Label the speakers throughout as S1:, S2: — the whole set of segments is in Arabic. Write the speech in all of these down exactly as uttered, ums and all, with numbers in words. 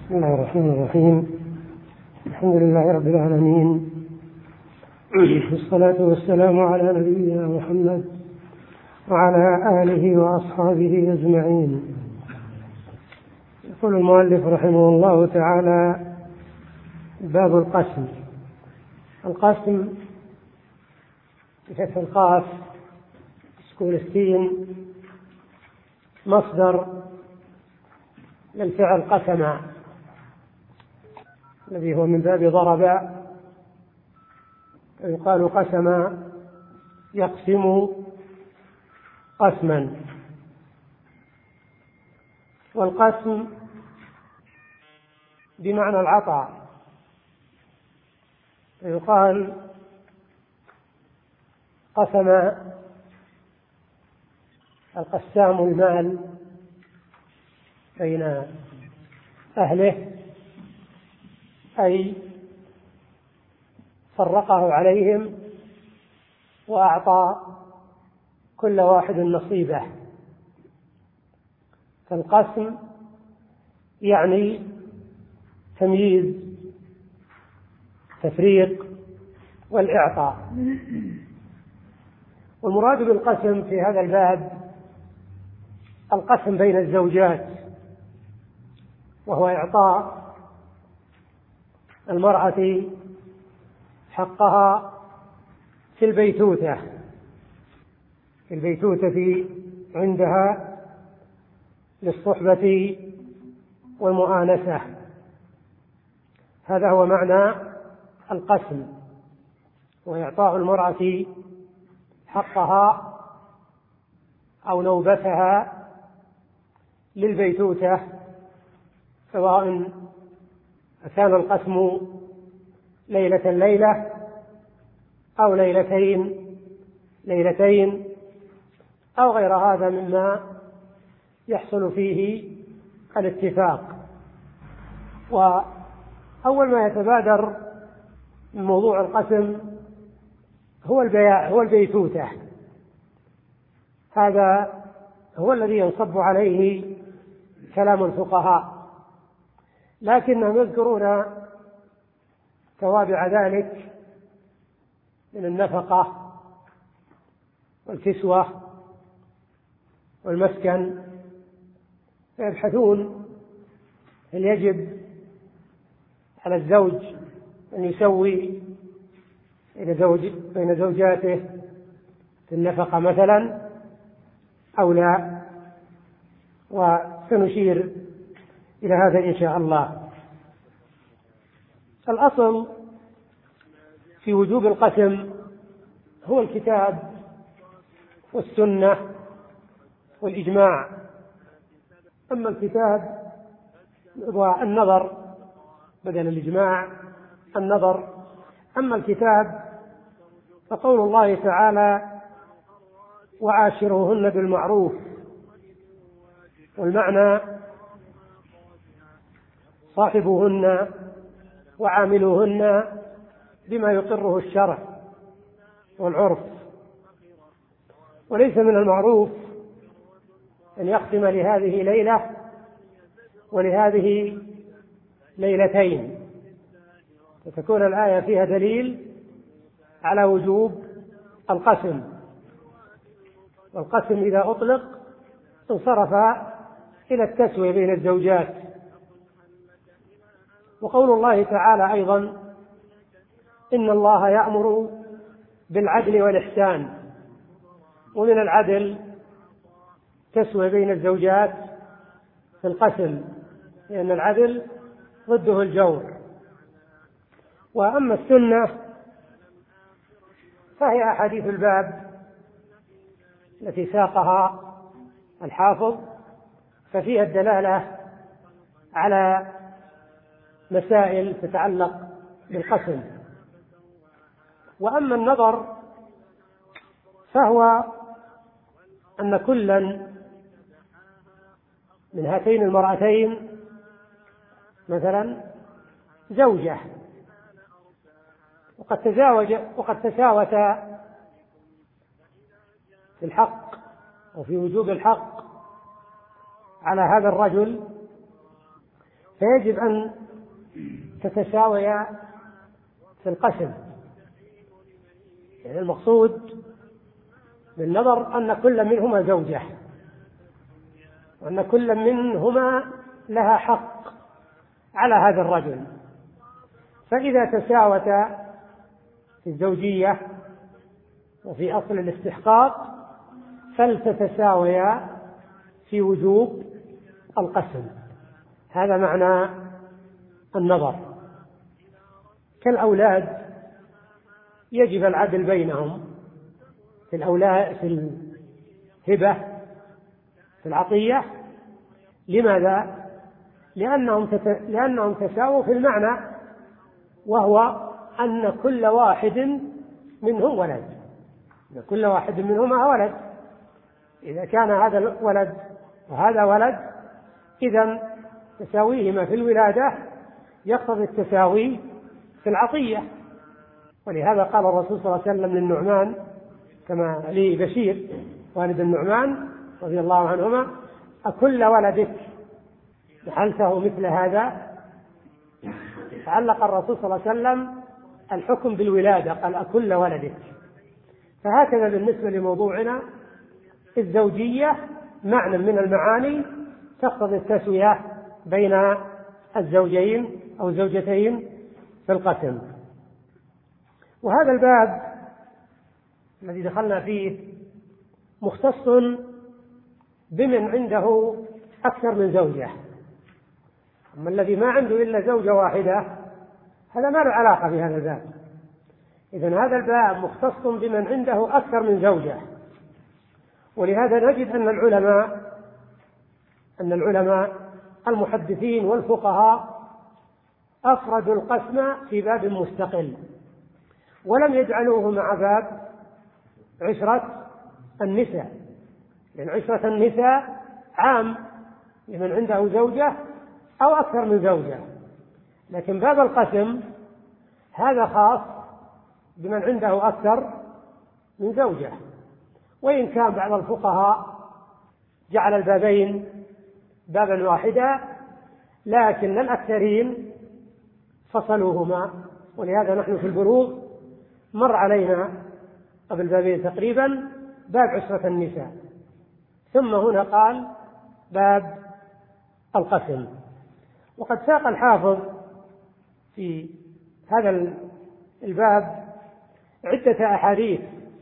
S1: بسم الله الرحمن الرحيم. الحمد لله رب العالمين، والصلاة والسلام على نبينا محمد وعلى آله وأصحابه أجمعين. يقول المؤلف رحمه الله تعالى: باب القسم. القسم بفتح القاف سكون السين مصدر للفعل قسم، الذي هو من باب ضرب، يقال قسم يقسم قسما. والقسم بمعنى العطاء، يقال قسم القسام المال بين أهله، أي فرقه عليهم وأعطى كل واحد نصيبه. فالقسم يعني تمييز، تفريق، والإعطاء. والمراد بالقسم في هذا الباب القسم بين الزوجات، وهو إعطاء المرأة حقها في البيتوتة في البيتوتة عندها للصحبة والمؤانسة. هذا هو معنى القسم، وإعطاء المرأة حقها أو نوبتها للبيتوتة، سواء كان القسم ليلة ليلة أو ليلتين ليلتين أو غير هذا مما يحصل فيه الاتفاق. وأول ما يتبادر من موضوع القسم هو البيع هو البيتوتة. هذا هو الذي ينصب عليه كلام الفقهاء، لكنهم يذكرون توابع ذلك من النفقة والكسوة والمسكن، فيبحثون هل يجب على الزوج أن يسوي بين زوجاته في النفقة مثلا أو لا، وسنشير إلى هذا إن شاء الله. الأصل في وجوب القسم هو الكتاب والسنة والإجماع. أما الكتاب والنظر بدل الإجماع النظر. أما الكتاب فقول الله تعالى: وعاشروهن بالمعروف. والمعنى: صاحبوهن وعاملوهن بما يقره الشرع والعرف. وليس من المعروف أن يقسم لهذه ليلة ولهذه ليلتين، فتكون الآية فيها دليل على وجوب القسم. والقسم إذا أطلق انصرف إلى التسوية بين الزوجات. وقول الله تعالى أيضا: إن الله يأمر بالعدل والإحسان. ومن العدل تسوية بين الزوجات في القسم، لأن العدل ضده الجور. وأما السنة فهي أحاديث الباب التي ساقها الحافظ، ففيها الدلالة على مسائل تتعلق بالقسم. وأما النظر فهو أن كلا من هاتين المرأتين مثلا زوجة، وقد تزاوج وقد تساوتا في الحق وفي وجوب الحق على هذا الرجل، فيجب أن تتساويا في القسم. يعني المقصود بالنظر أن كل منهما زوجة، وأن كل منهما لها حق على هذا الرجل، فإذا تساوتا في الزوجية وفي أصل الاستحقاق فلتتساويا في وجوب القسم. هذا معنى النظر. كالأولاد يجب العدل بينهم في الأولاد في الهبة في العطية. لماذا؟ لأنهم تت... لأنهم تساووا في المعنى، وهو أن كل واحد منهم ولد، أن كل واحد منهما ولد. إذا كان هذا الولد وهذا ولد إذن تساويهما في الولادة يقتضي التساوي في العطية. ولهذا قال الرسول صلى الله عليه وسلم للنعمان كما لبشير والد النعمان رضي الله عنهما: أكل ولدك جعلته مثل هذا؟ تعلق الرسول صلى الله عليه وسلم الحكم بالولادة، قال أكل ولدك. فهكذا بالنسبة لموضوعنا الزوجية معنى من المعاني تقتضي التسوية بين الزوجين أو الزوجتين في القسم. وهذا الباب الذي دخلنا فيه مختص بمن عنده أكثر من زوجة. أما الذي ما عنده إلا زوجة واحدة هذا ما له علاقة بهذا الباب. إذن هذا الباب مختص بمن عنده أكثر من زوجة. ولهذا نجد أن العلماء أن العلماء المحدثين والفقهاء أفردوا القسم في باب مستقل، ولم يجعلوه مع باب عشرة النساء، لأن عشرة النساء عام لمن عنده زوجة أو أكثر من زوجة، لكن باب القسم هذا خاص بمن عنده أكثر من زوجة. وإن كان بعض الفقهاء جعل البابين بابا واحدا، لكن الأكثرين فصلوهما. ولهذا نحن في البلوغ مر علينا قبل بابين تقريبا باب عشرة النساء، ثم هنا قال باب القسم. وقد ساق الحافظ في هذا الباب عدة أحاديث،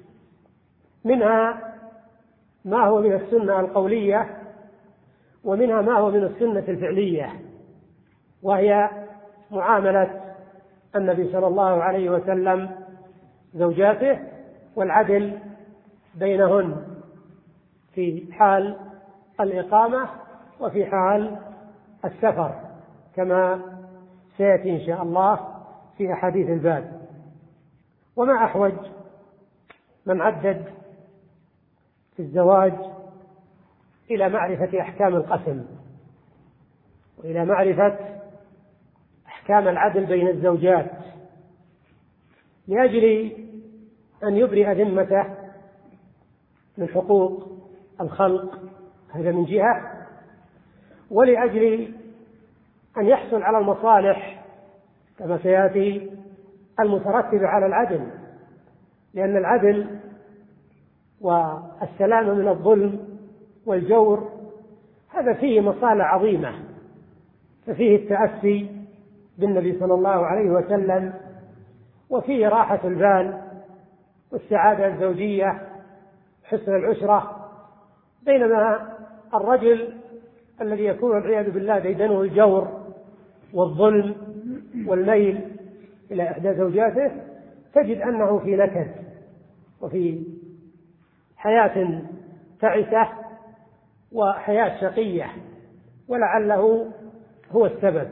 S1: منها ما هو من السنة القولية، ومنها ما هو من السنة الفعلية، وهي معاملة النبي صلى الله عليه وسلم زوجاته والعدل بينهن في حال الإقامة وفي حال السفر، كما سيأتي إن شاء الله في أحاديث الباب. وما أحوج من عدد في الزواج إلى معرفة أحكام القسم، وإلى معرفة أحكام العدل بين الزوجات، لأجل أن يبرئ ذمته من حقوق الخلق، هذا من جهة، ولأجل أن يحصل على المصالح كما سيأتي المترتبة على العدل، لأن العدل والسلامة من الظلم والجور هذا فيه مصالح عظيمة، ففيه التأسي بالنبي صلى الله عليه وسلم، وفيه راحة البال والسعادة الزوجية، حسن العشرة. بينما الرجل الذي يكون والعياذ بالله ديدنه الجور والظلم والميل إلى إحدى زوجاته تجد أنه في نكد وفي حياة تعسة وحياة شقية، ولعله هو السبب.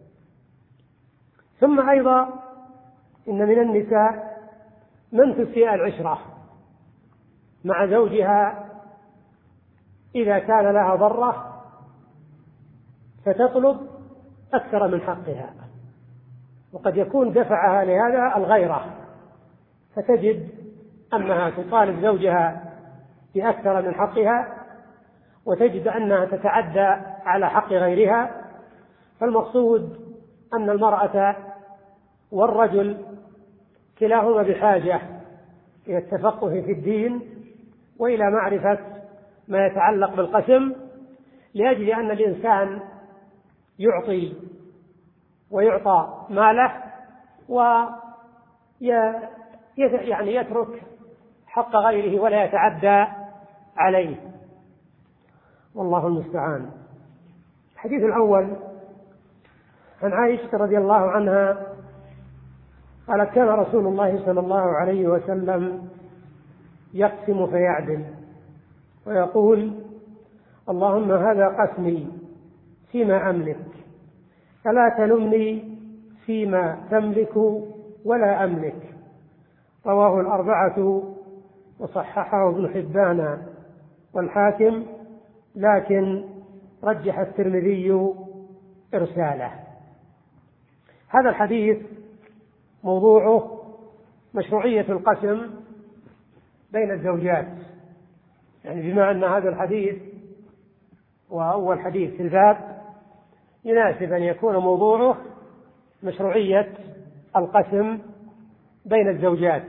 S1: ثم أيضا إن من النساء من تسيء العشرة مع زوجها إذا كان لها ضرة فتطلب أكثر من حقها، وقد يكون دفعها لهذا الغيرة، فتجد أنها تطالب زوجها بأكثر من حقها، وتجد أنها تتعدى على حق غيرها، فالمقصود أن المرأة والرجل كلاهما بحاجة إلى التفقه في الدين وإلى معرفة ما يتعلق بالقسم، لأجل أن الإنسان يعطي ويعطى ماله ويعني يترك حق غيره ولا يتعدى عليه، والله المستعان. الحديث الأول عن عائشة رضي الله عنها قالت: كان رسول الله صلى الله عليه وسلم يقسم فيعدل ويقول: اللهم هذا قسمي فيما أملك فلا تلمني فيما تملك ولا أملك. رواه الأربعة وصححه ابن حبان والحاكم، لكن رجح الترمذي إرساله. هذا الحديث موضوعه مشروعية القسم بين الزوجات، يعني بما أن هذا الحديث وأول حديث في الباب يناسب أن يكون موضوعه مشروعية القسم بين الزوجات.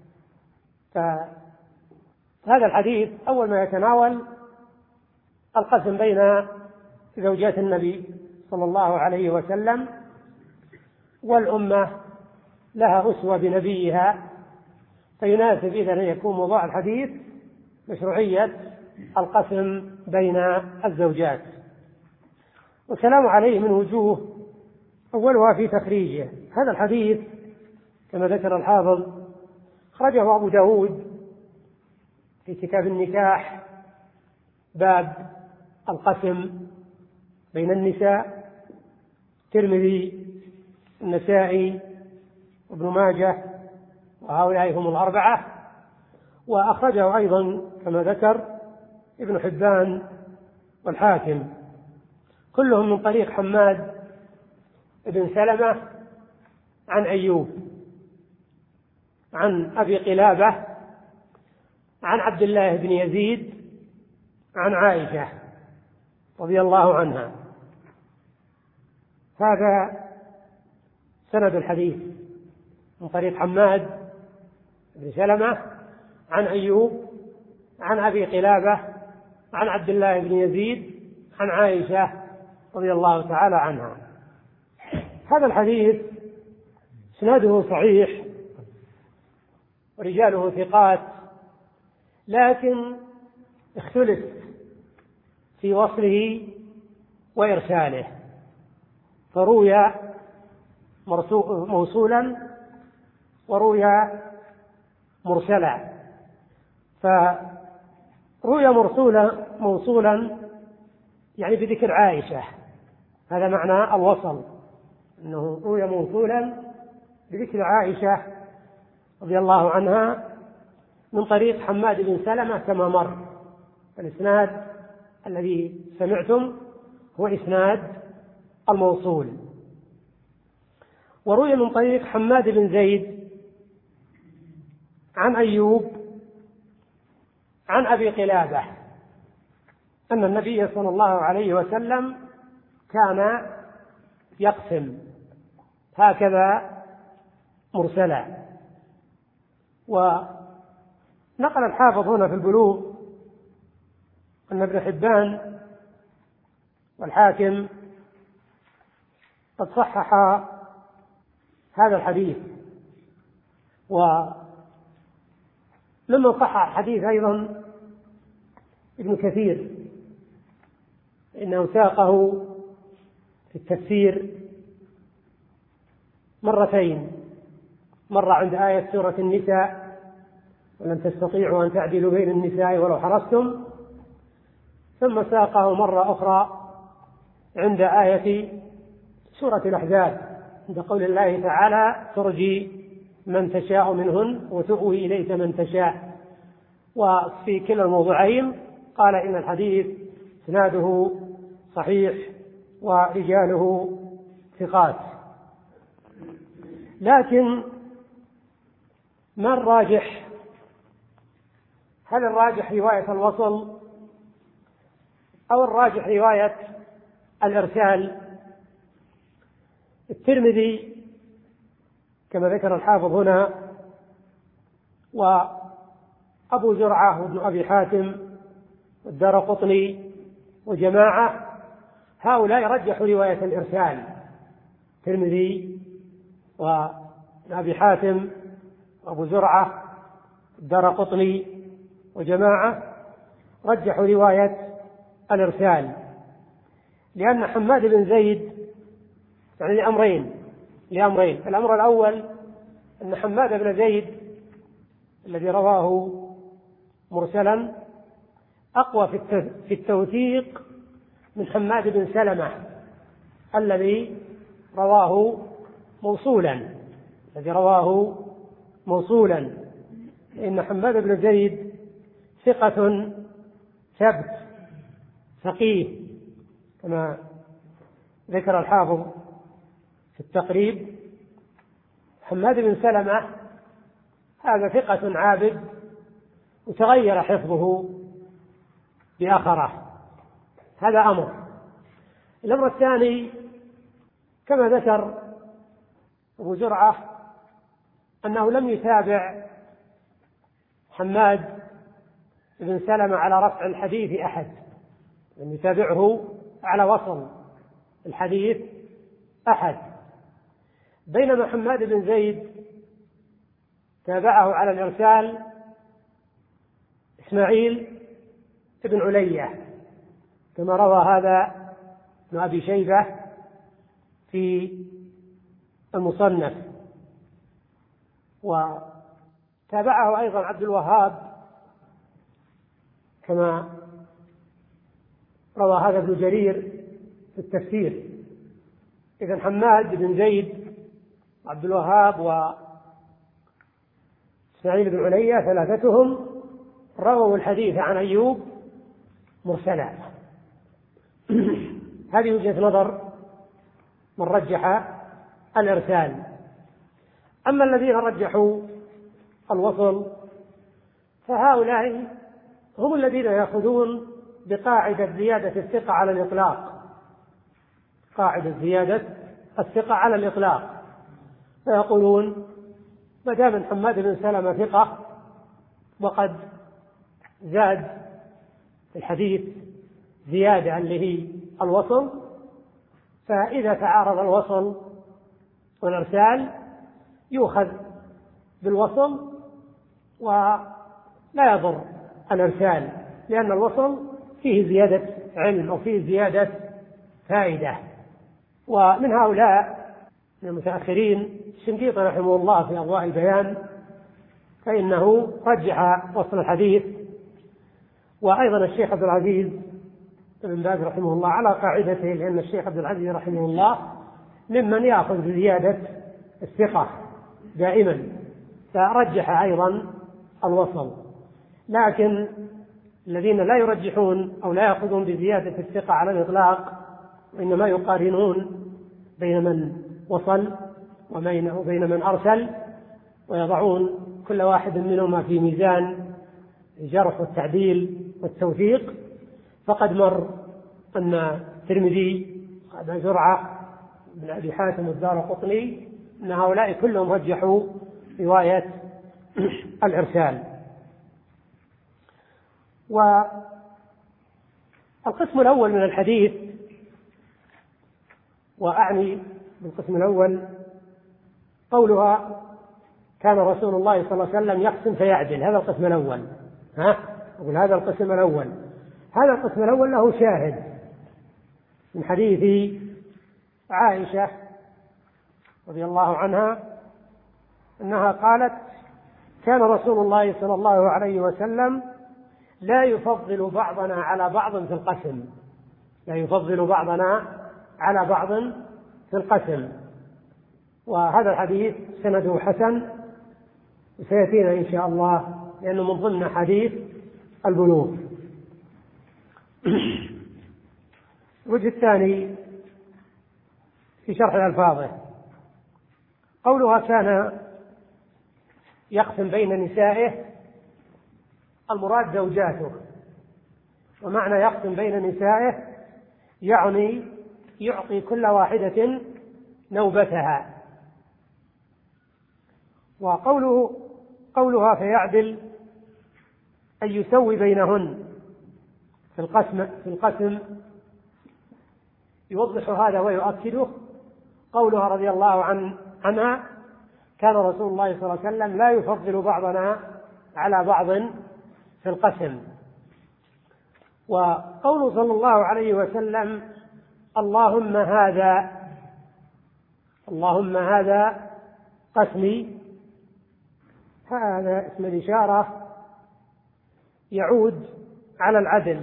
S1: فهذا الحديث أول ما يتناول القسم بين زوجات النبي صلى الله عليه وسلم، والأمة لها أسوة بنبيها، فيناسب إذن أن يكون موضوع الحديث مشروعية القسم بين الزوجات. والكلام عليه من وجوه، أولها في تخريجه. هذا الحديث كما ذكر الحافظ خرجه أبو داود في كتاب النكاح باب القسم بين النساء، الترمذي، النسائي، وابن ماجه، وهؤلاء هم الأربعة. وأخرجه أيضا كما ذكر ابن حبان والحاكم، كلهم من طريق حماد بن سلمة عن أيوب عن أبي قلابة عن عبد الله بن يزيد عن عائشة رضي الله عنها. هذا سند الحديث من طريق حماد بن سلمة عن أيوب عن أبي قلابة عن عبد الله بن يزيد عن عائشة رضي الله تعالى عنها. هذا الحديث سنده صحيح ورجاله ثقات، لكن اختلف في وصله وإرساله، فروي موصولا وروي مرسلا. فروي مرسولا موصولا يعني بذكر عائشة، هذا معنى الوصل، أنه روي موصولا بذكر عائشة رضي الله عنها من طريق حماد بن سلمة كما مر. الإسناد الذي سمعتم هو إسناد الموصول. وروي من طريق حماد بن زيد عن أيوب عن أبي قلابة أن النبي صلى الله عليه وسلم كان يقسم، هكذا مرسلا. ونقل الحافظ هنا في البلوغ أن ابن حبان والحاكم قد صحح هذا الحديث، وممن صحح الحديث أيضا ابن كثير، إنه ساقه في التفسير مرتين، مرة عند آية سورة النساء: ولن تستطيعوا أن تعدلوا بين النساء ولو حرصتم، ثم ساقه مرة أخرى عند آية سورة الأحزاب عند قول الله تعالى: ترجي من تشاء منهن وتؤوي إليك من تشاء. وفي كلا الموضوعين قال إن الحديث إسناده صحيح ورجاله ثقات. لكن ما الراجح؟ هل الراجح رواية الوصل أو الراجح رواية الإرسال؟ الترمذي كما ذكر الحافظ هنا وأبو زرعة وابن أبي حاتم والدارقطني وجماعة هؤلاء رجحوا رواية الإرسال. الترمذي وابن أبي حاتم وأبو زرعة الدارقطني وجماعة رجحوا رواية الإرسال، لأن حماد بن زيد يعني لأمرين لأمرين الأمر الأول أن حماد بن زيد الذي رواه مرسلا أقوى في التوثيق من حماد بن سلمة الذي رواه موصولا الذي رواه موصولا لأن حماد بن زيد ثقة ثبت فقيه كما ذكر الحافظ في التقريب. حماد بن سلمة هذا ثقة عابد وتغير حفظه بآخره، هذا أمر. الأمر الثاني كما ذكر أبو زرعة أنه لم يتابع حماد بن سلمة على رفع الحديث أحد، لم يتابعه على وصل الحديث أحد، بينما حماد بن زيد تابعه على الإرسال إسماعيل بن علية كما روى هذا ابن أبي شيبة في المصنف، وتابعه أيضا عبد الوهاب كما روى هذا ابن جرير في التفسير. إذن حماد بن زيد وعبد الوهاب وإسماعيل بن علية ثلاثتهم رووا الحديث عن أيوب مرسلا. هذه وجهة نظر من رجح الإرسال. أما الذين رجحوا الوصل فهؤلاء هم الذين يأخذون بقاعدة زيادة الثقة على الإطلاق، قاعدة زيادة الثقة على الإطلاق، فيقولون ما دام حماد بن سلمة ثقة وقد زاد في الحديث زيادة اللي هي الوصل، فإذا تعارض الوصل والإرسال يؤخذ بالوصل ولا يضر الإرسال، لأن الوصل فيه زيادة علم أو فيه زيادة فائدة. ومن هؤلاء من المتأخرين الشنقيطي رحمه الله في أضواء البيان فإنه رجح وصل الحديث، وأيضا الشيخ عبد العزيز بن باز رحمه الله على قاعدته، لأن الشيخ عبد العزيز رحمه الله ممن يأخذ بزيادة الثقة دائما، فرجح أيضا الوصل. لكن الذين لا يرجحون أو لا يأخذون بزيادة الثقة على الإطلاق وإنما يقارنون بين من وصل وبين من أرسل ويضعون كل واحد منهما في ميزان الجرح والتعديل والتوثيق، فقد مر أن الترمذي أبا زرعة بن أبي حاتم والدارقطني أن هؤلاء كلهم رجحوا رواية الإرسال. والقسم الأول من الحديث، وأعني بالقسم الأول قولها كان رسول الله صلى الله عليه وسلم يقسم فيعدل، هذا القسم الأول. ها أقول هذا القسم الأول هذا القسم الأول له شاهد من حديث عائشة رضي الله عنها أنها قالت كان رسول الله صلى الله عليه وسلم لا يفضل بعضنا على بعض في القسم لا يفضل بعضنا على بعض في القسم وهذا الحديث سنده حسن وسيأتينا إن شاء الله لأنه من ضمن حديث البلوغ. الوجه الثاني في شرح الألفاظ قولها كان يقسم بين نسائه، المراد زوجاته، ومعنى يقسم بين نسائه يعني يعطي كل واحدة نوبتها. وقوله قولها فيعدل أن يسوي بينهن في القسم, في القسم يوضح هذا ويؤكده قولها رضي الله عن عنها كان رسول الله صلى الله عليه وسلم لا يفضل بعضنا على بعض في القسم. وقول صلى الله عليه وسلم اللهم هذا اللهم هذا قسمي، هذا اسم الإشارة يعود على العدل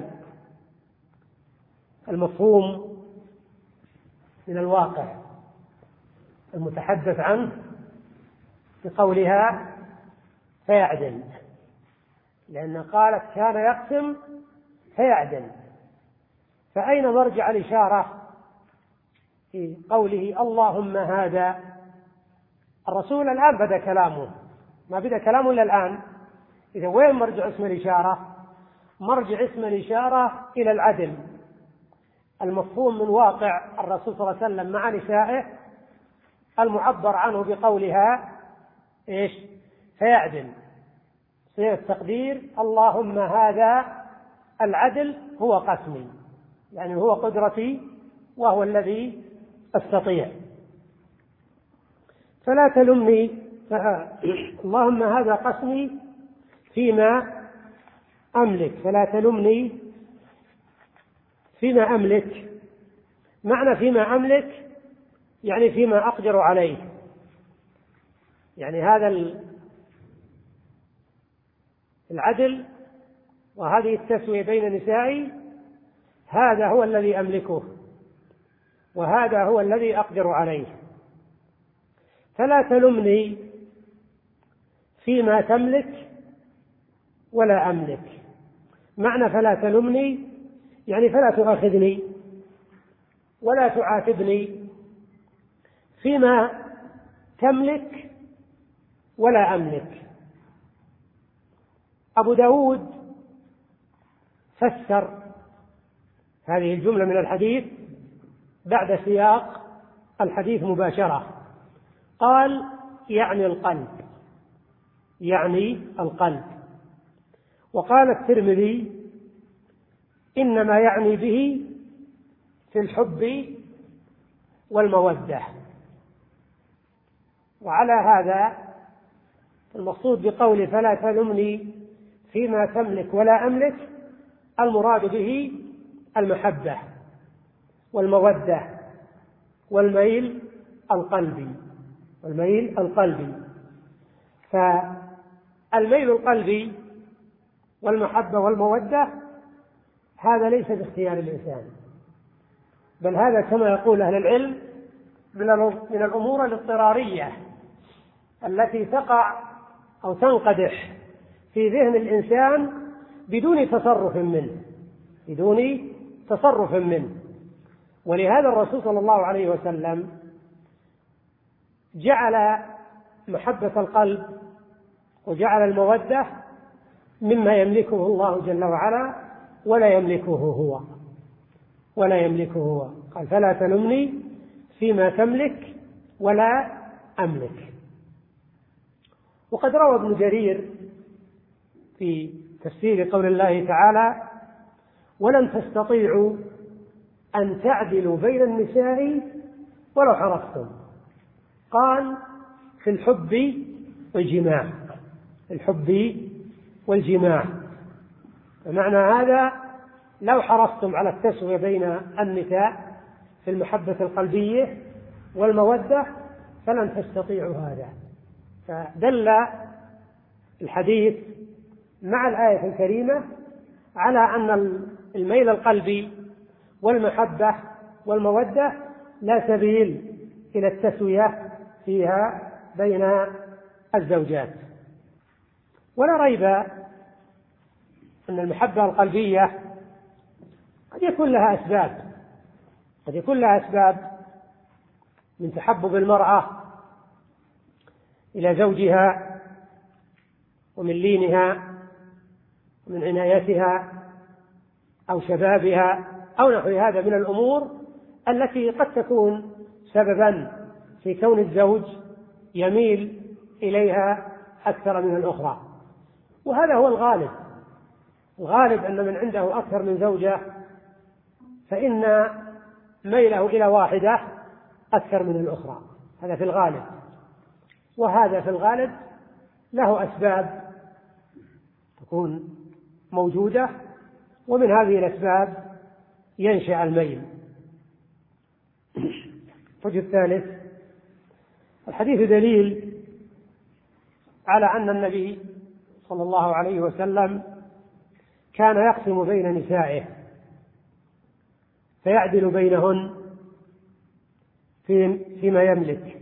S1: المفهوم من الواقع المتحدث عنه بقولها فيعدل، لأن قالت كان يقسم فيعدل، فأين مرجع الإشارة في قوله اللهم هذا؟ الرسول الآن بدأ كلامه، ما بدأ كلامه إلا الآن. إذا وين مرجع اسم الإشارة؟ مرجع اسم الإشارة إلى العدل المفهوم من واقع الرسول صلى الله عليه وسلم مع نسائه المعبر عنه بقولها إيش؟ فيعدل. صيغة التقدير اللهم هذا العدل هو قسمي، يعني هو قدرتي وهو الذي أستطيع، فلا تلمني اللهم هذا قسمي فيما أملك، فلا تلمني فيما أملك. معنى فيما أملك يعني فيما أقدر عليه، يعني هذا العدل وهذه التسوية بين نسائي هذا هو الذي أملكه وهذا هو الذي أقدر عليه. فلا تلمني فيما تملك ولا أملك. معنى فلا تلمني يعني فلا تؤاخذني ولا تعاتبني فيما تملك ولا أملك. أبو داود فسر هذه الجملة من الحديث بعد سياق الحديث مباشرة، قال يعني القلب، يعني القلب. وقال الترمذي إنما يعني به في الحب والمودة. وعلى هذا المقصود بقول فلا تلمني فيما تملك ولا أملك المراد به المحبة والمودة والميل القلبي، والميل القلبي. فالميل القلبي والمحبة والمودة هذا ليس باختيار الإنسان، بل هذا كما يقول أهل العلم من الأمور الاضطرارية التي تقع أو تنقدح في ذهن الإنسان بدون تصرف منه، بدون تصرف منه. ولهذا الرسول صلى الله عليه وسلم جعل محبة القلب وجعل المودة مما يملكه الله جل وعلا ولا يملكه هو ولا يملكه هو قال فلا تلمني فيما تملك ولا أملك. وقد روى ابن جرير في تفسير قول الله تعالى ولن تستطيعوا أن تعدلوا بين النساء ولو حرصتم، قال في الحب والجماع، الحب والجماع. فمعنى هذا لو حرصتم على التسوية بين النساء في المحبة القلبية والمودة فلن تستطيعوا هذا. فدل الحديث مع الآية الكريمة على أن الميل القلبي والمحبة والمودة لا سبيل إلى التسوية فيها بين الزوجات. ولا ريب أن المحبة القلبية قد يكون لها أسباب، قد يكون لها أسباب من تحبب المرأة إلى زوجها ومن لينها ومن عنايتها أو شبابها أو نحو هذا من الأمور التي قد تكون سببا في كون الزوج يميل إليها أكثر من الأخرى، وهذا هو الغالب. الغالب أن من عنده أكثر من زوجة فإن ميله إلى واحدة أكثر من الأخرى، هذا في الغالب. وهذا في الغالب له أسباب تكون موجودة، ومن هذه الأسباب ينشأ الميل. الوجه الثالث: الحديث دليل على أن النبي صلى الله عليه وسلم كان يقسم بين نسائه فيعدل بينهن فيما يملك.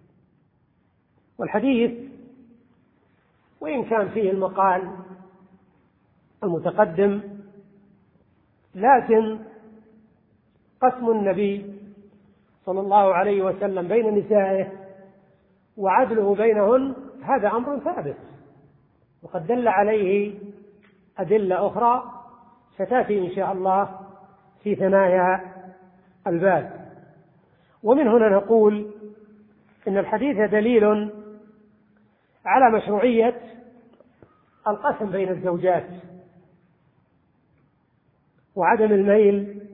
S1: والحديث وإن كان فيه المقال المتقدم، لكن قسم النبي صلى الله عليه وسلم بين نسائه وعدله بينهن هذا أمر ثابت، وقد دل عليه أدلة أخرى ستأتي إن شاء الله في ثنايا الباب. ومن هنا نقول إن الحديث دليل على مشروعية القسم بين الزوجات وعدم الميل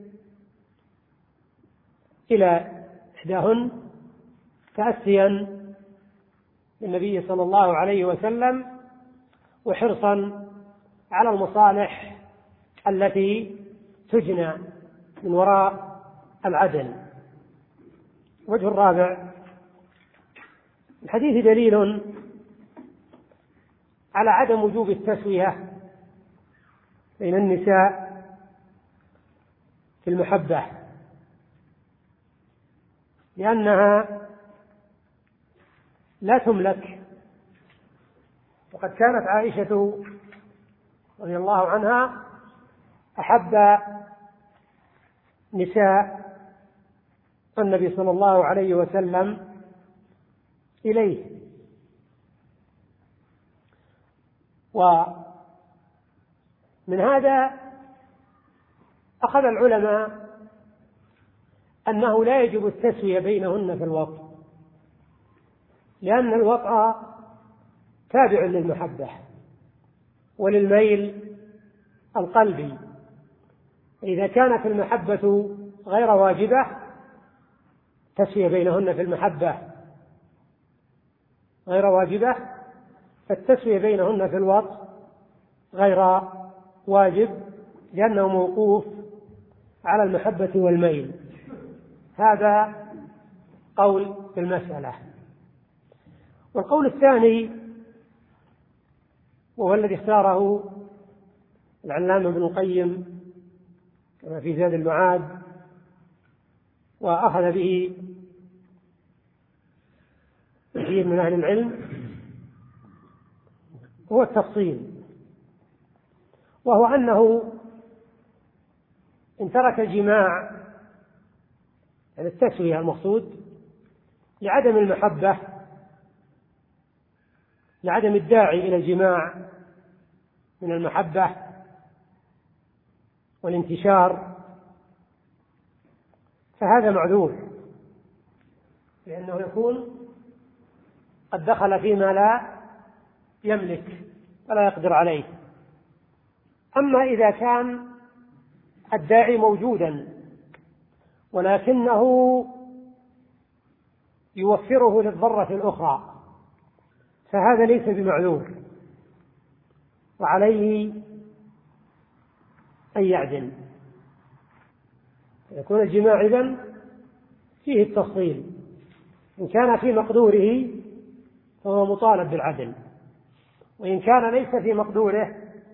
S1: إلى إحداهن، تأسيا بالنبي صلى الله عليه وسلم وحرصا على المصالح التي تجنى من وراء العدل. الوجه الرابع: الحديث دليل على عدم وجوب التسوية بين النساء في المحبة، لأنها لا تملك. وقد كانت عائشة رضي الله عنها أحب نساء النبي صلى الله عليه وسلم إليه، ومن هذا أخذ العلماء أنه لا يجب التسوية بينهن في الوطء، لأن الوطء تابع للمحبة وللميل القلبي. إذا كانت المحبة غير واجبة تسوية بينهن في المحبة غير واجبة، فالتسوية بينهن في الوطء غير واجب، لأنه موقوف على المحبة والميل. هذا قول في المسألة. والقول الثاني وهو الذي اختاره العلامة ابن القيم كما في زاد المعاد وأخذ به كثير من أهل العلم، هو التفصيل، وهو أنه إن ترك الجماع، يعني التسوية المقصود، لعدم المحبة، لعدم الداعي إلى الجماع من المحبة والانتشار، فهذا معذور، لأنه يكون قد دخل فيما لا يملك ولا يقدر عليه. أما إذا كان الداعي موجودا ولكنه يوفره للضرة الأخرى فهذا ليس بمعذور، وعليه أن يعدل. يكون الجماع إذن فيه التفصيل، إن كان في مقدوره فهو مطالب بالعدل، وإن كان ليس في مقدوره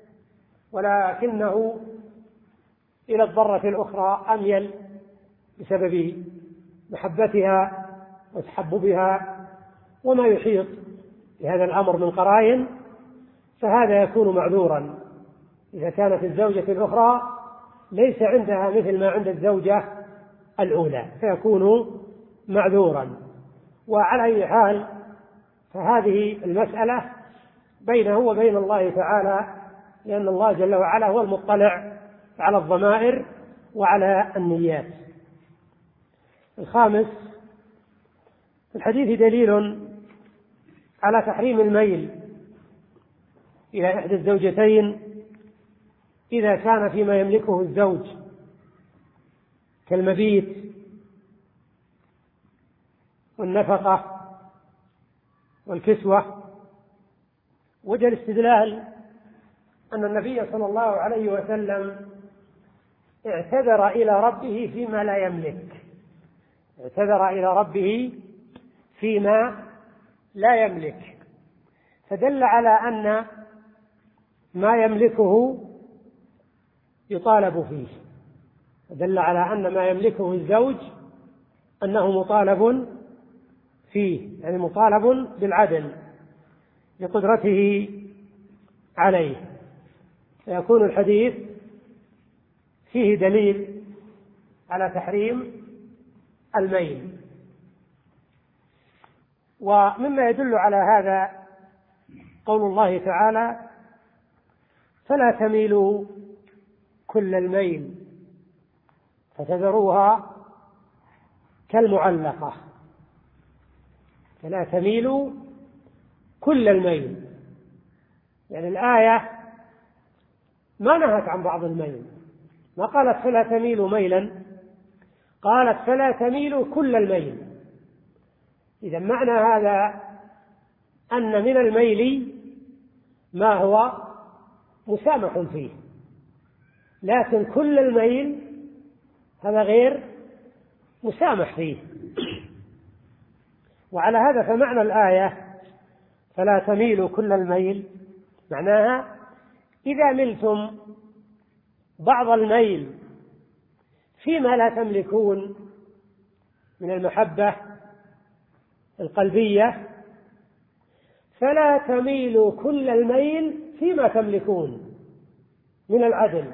S1: ولكنه إلى الضرة الأخرى أميل بسبب محبتها وتحببها وما يحيط بهذا الأمر من قرائن، فهذا يكون معذورا إذا كانت الزوجة الأخرى ليس عندها مثل ما عند الزوجة الأولى، فيكون معذورا. وعلى أي حال فهذه المسألة بينه وبين الله تعالى، لأن الله جل وعلا هو المطلع على الضمائر وعلى النيات. الخامس: الحديث دليل على تحريم الميل إلى إحدى الزوجتين إذا كان فيما يملكه الزوج كالمبيت والنفقة والكسوة. وجه الاستدلال أن النبي صلى الله عليه وسلم اعتذر إلى ربه فيما لا يملك اعتذر إلى ربه فيما لا يملك، فدل على أن ما يملكه يطالب فيه، دل على أن ما يملكه الزوج أنه مطالب فيه، يعني مطالب بالعدل لقدرته عليه، فيكون الحديث فيه دليل على تحريم الميل. ومما يدل على هذا قول الله تعالى: فلا تميلوا كل الميل فتذروها كالمعلقة. فلا تميلوا كل الميل، يعني الآية ما نهت عن بعض الميل، ما قالت فلا تميلوا ميلا، قالت فلا تميلوا كل الميل. إذا معنى هذا أن من الميل ما هو مسامح فيه، لكن كل الميل هذا غير مسامح فيه. وعلى هذا فمعنى الآية فلا تميلوا كل الميل معناها إذا ملتم بعض الميل فيما لا تملكون من المحبة القلبية فلا تميلوا كل الميل فيما تملكون من العدل،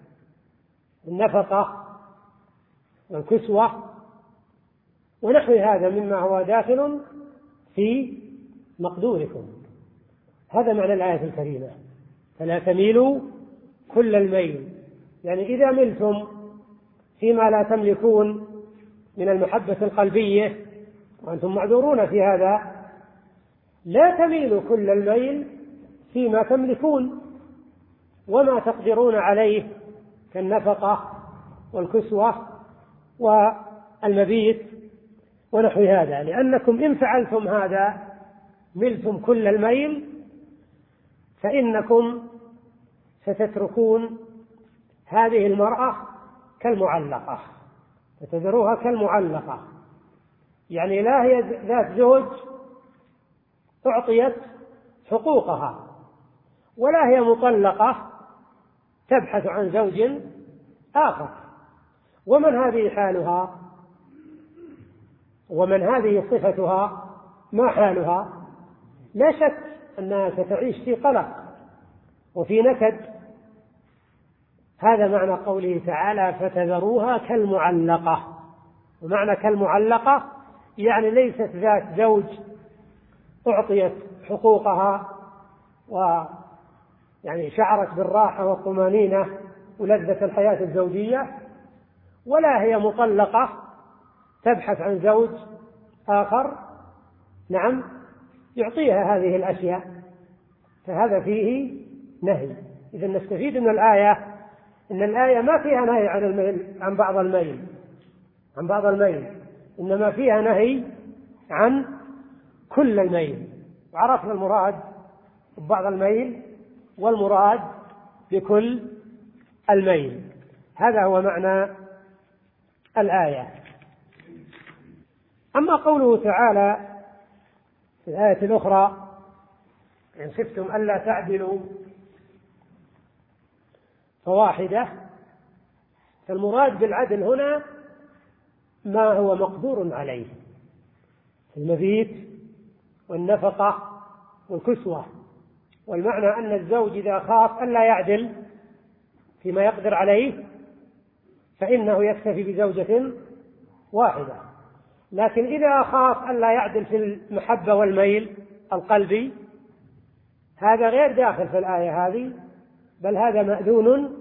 S1: النفقة والكسوة ونحو هذا مما هو داخل في مقدوركم. هذا معنى الآية الكريمة: فلا تميلوا كل الميل، يعني إذا ملتم فيما لا تملكون من المحبة القلبية وأنتم معذورون في هذا، لا تميلوا كل الميل فيما تملكون وما تقدرون عليه كالنفقة والكسوة والمبيت ونحو هذا، لأنكم إن فعلتم هذا ملتم كل الميل فإنكم ستتركون هذه المرأة كالمعلقة، فتذروها كالمعلقة، يعني لا هي ذات زوج أعطيت حقوقها ولا هي مطلقة تبحث عن زوج آخر. ومن هذه حالها ومن هذه صفتها ما حالها؟ لا شك أنها ستعيش في قلق وفي نكد. هذا معنى قوله تعالى: فتذروها كالمعلقة. ومعنى كالمعلقة يعني ليست ذات زوج أعطيت حقوقها ويعني شعرت بالراحة والطمأنينة ولذة الحياة الزوجية، ولا هي مطلقة تبحث عن زوج آخر نعم يعطيها هذه الأشياء، فهذا فيه نهي. إذا نستفيد من الآية إن الآية ما فيها نهي عن الميل عن بعض الميل عن بعض الميل إنما فيها نهي عن كل الميل. وعرفنا المراد ببعض الميل والمراد بكل الميل. هذا هو معنى الآية. أما قوله تعالى في الآية الأخرى: إن خفتم ألا تعدلوا فواحدة، فالمراد بالعدل هنا ما هو مقدور عليه، المبيت والنفقة والكسوة. والمعنى أن الزوج إذا خاف ألا يعدل فيما يقدر عليه فإنه يكتفي بزوجة واحدة، لكن إذا خاف ألا يعدل في المحبة والميل القلبي هذا غير داخل في الآية هذه، بل هذا مأذون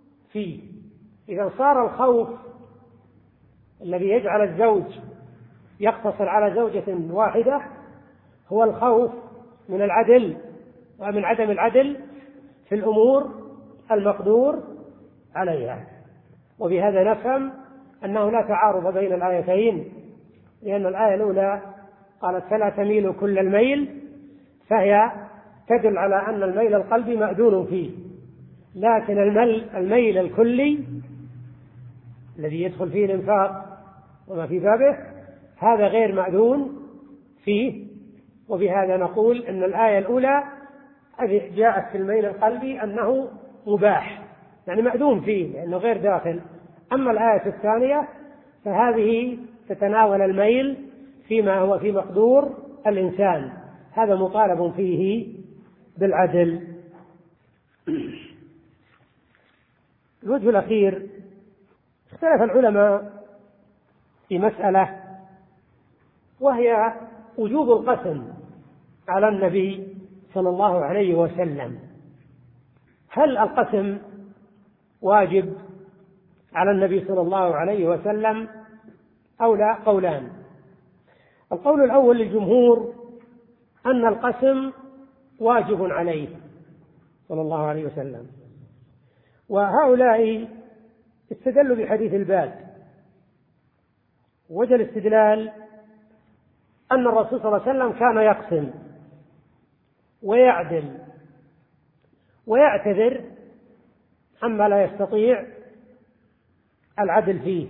S1: فيه. إذا صار الخوف الذي يجعل الزوج يقتصر على زوجة واحدة هو الخوف من العدل ومن عدم العدل في الأمور المقدور عليها. وبهذا نفهم أنه لا تعارض بين الآيتين، لأن الآية الأولى قالت فلا تميل كل الميل، فهي تدل على أن الميل القلبي مأذون فيه، لكن الميل, الميل الكلي الذي يدخل فيه الإنفاق وما في بابه هذا غير مأذون فيه. وبهذا نقول أن الآية الأولى جاءت في الميل القلبي أنه مباح، يعني مأذون فيه لأنه غير داخل. أما الآية الثانية فهذه تتناول الميل فيما هو في مقدور الإنسان، هذا مطالب فيه بالعدل. الوجه الأخير، اختلف العلماء في مسألة وهي وجوب القسم على النبي صلى الله عليه وسلم. هل القسم واجب على النبي صلى الله عليه وسلم أو لا؟ قولان. القول الأول للجمهور أن القسم واجب عليه صلى الله عليه وسلم، وهؤلاء استدلوا بحديث الباد. وجه الاستدلال أن الرسول صلى الله عليه وسلم كان يقسم ويعدل ويعتذر عما لا يستطيع العدل فيه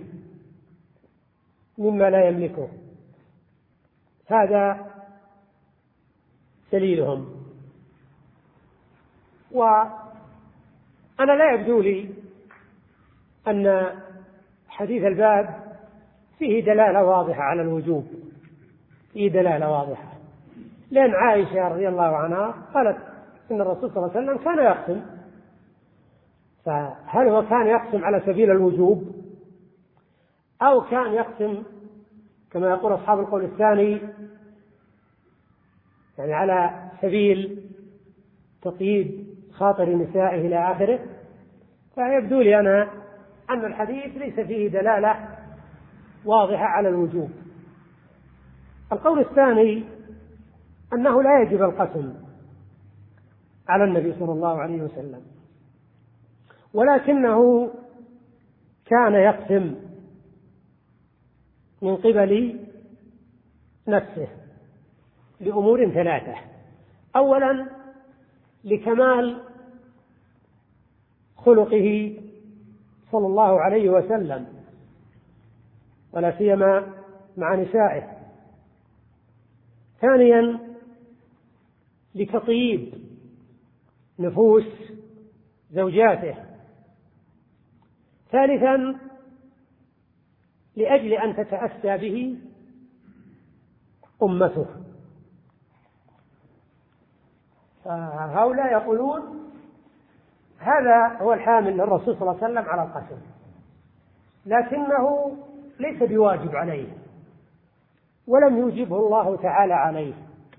S1: مما لا يملكه، هذا دليلهم. وأنا لا يبدو لي أن حديث الباب فيه دلالة واضحة على الوجوب، فيه دلالة واضحة، لأن عائشة رضي الله عنها قالت إن الرسول صلى الله عليه وسلم كان يقسم، فهل هو كان يقسم على سبيل الوجوب أو كان يقسم كما يقول أصحاب القول الثاني يعني على سبيل تطيب خاطر نسائه إلى آخره؟ فيبدو لي أنا أن الحديث ليس فيه دلالة واضحة على الوجوب. القول الثاني أنه لا يجب القسم على النبي صلى الله عليه وسلم، ولكنه كان يقسم من قبل نفسه لأمور ثلاثة. أولا لكمال خلقه صلى الله عليه وسلم ولا سيما مع نسائه. ثانيا لتطيب نفوس زوجاته. ثالثا لأجل أن تتأسى به أمته. فهؤلاء يقولون هذا هو الحامل للرسول صلى الله عليه وسلم على القسم، لكنه ليس بواجب عليه ولم يوجبه الله تعالى عليه.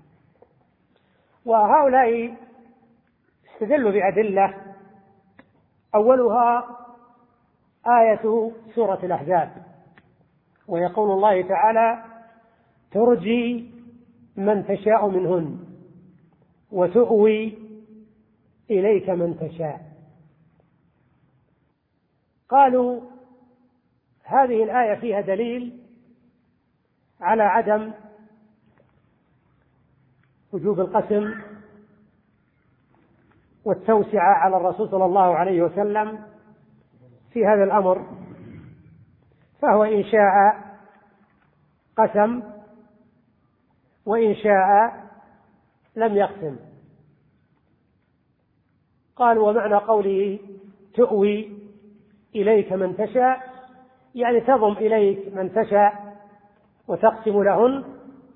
S1: وهؤلاء استدلوا بأدلة، أولها آية سورة الأحزاب، ويقول الله تعالى ترجي من تشاء منهن وتؤوي إليك من تشاء. قالوا هذه الآية فيها دليل على عدم وجوب القسم والتوسعة على الرسول صلى الله عليه وسلم في هذا الأمر، فهو إن شاء قسم وإن شاء لم يقسم. قال ومعنى قوله تؤوي إليك من تشاء يعني تضم إليك من تشاء وتقسم لهن،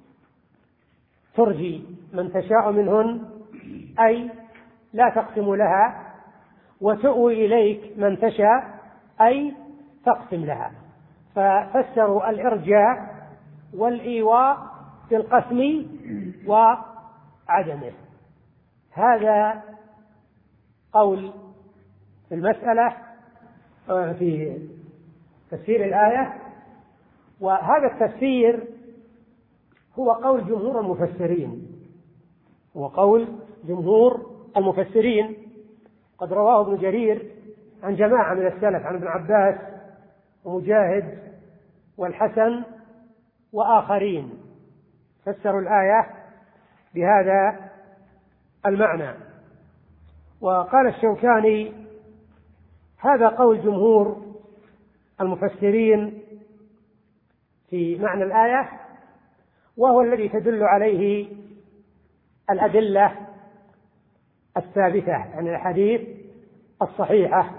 S1: ترجي من تشاء منهن أي لا تقسم لها، وتؤوي إليك من تشاء أي تقسم لها. ففسروا الإرجاء والإيواء بالقسم وعدمه. هذا قول في المسألة في تفسير الآية. وهذا التفسير هو قول جمهور المفسرين هو قول جمهور المفسرين قد رواه ابن جرير عن جماعة من السلف عن ابن عباس ومجاهد والحسن وآخرين فسروا الآية بهذا المعنى. وقال الشوكاني هذا قول جمهور المفسرين في معنى الآية، وهو الذي تدل عليه الأدلة الثابتة عن الأحاديث الصحيحة.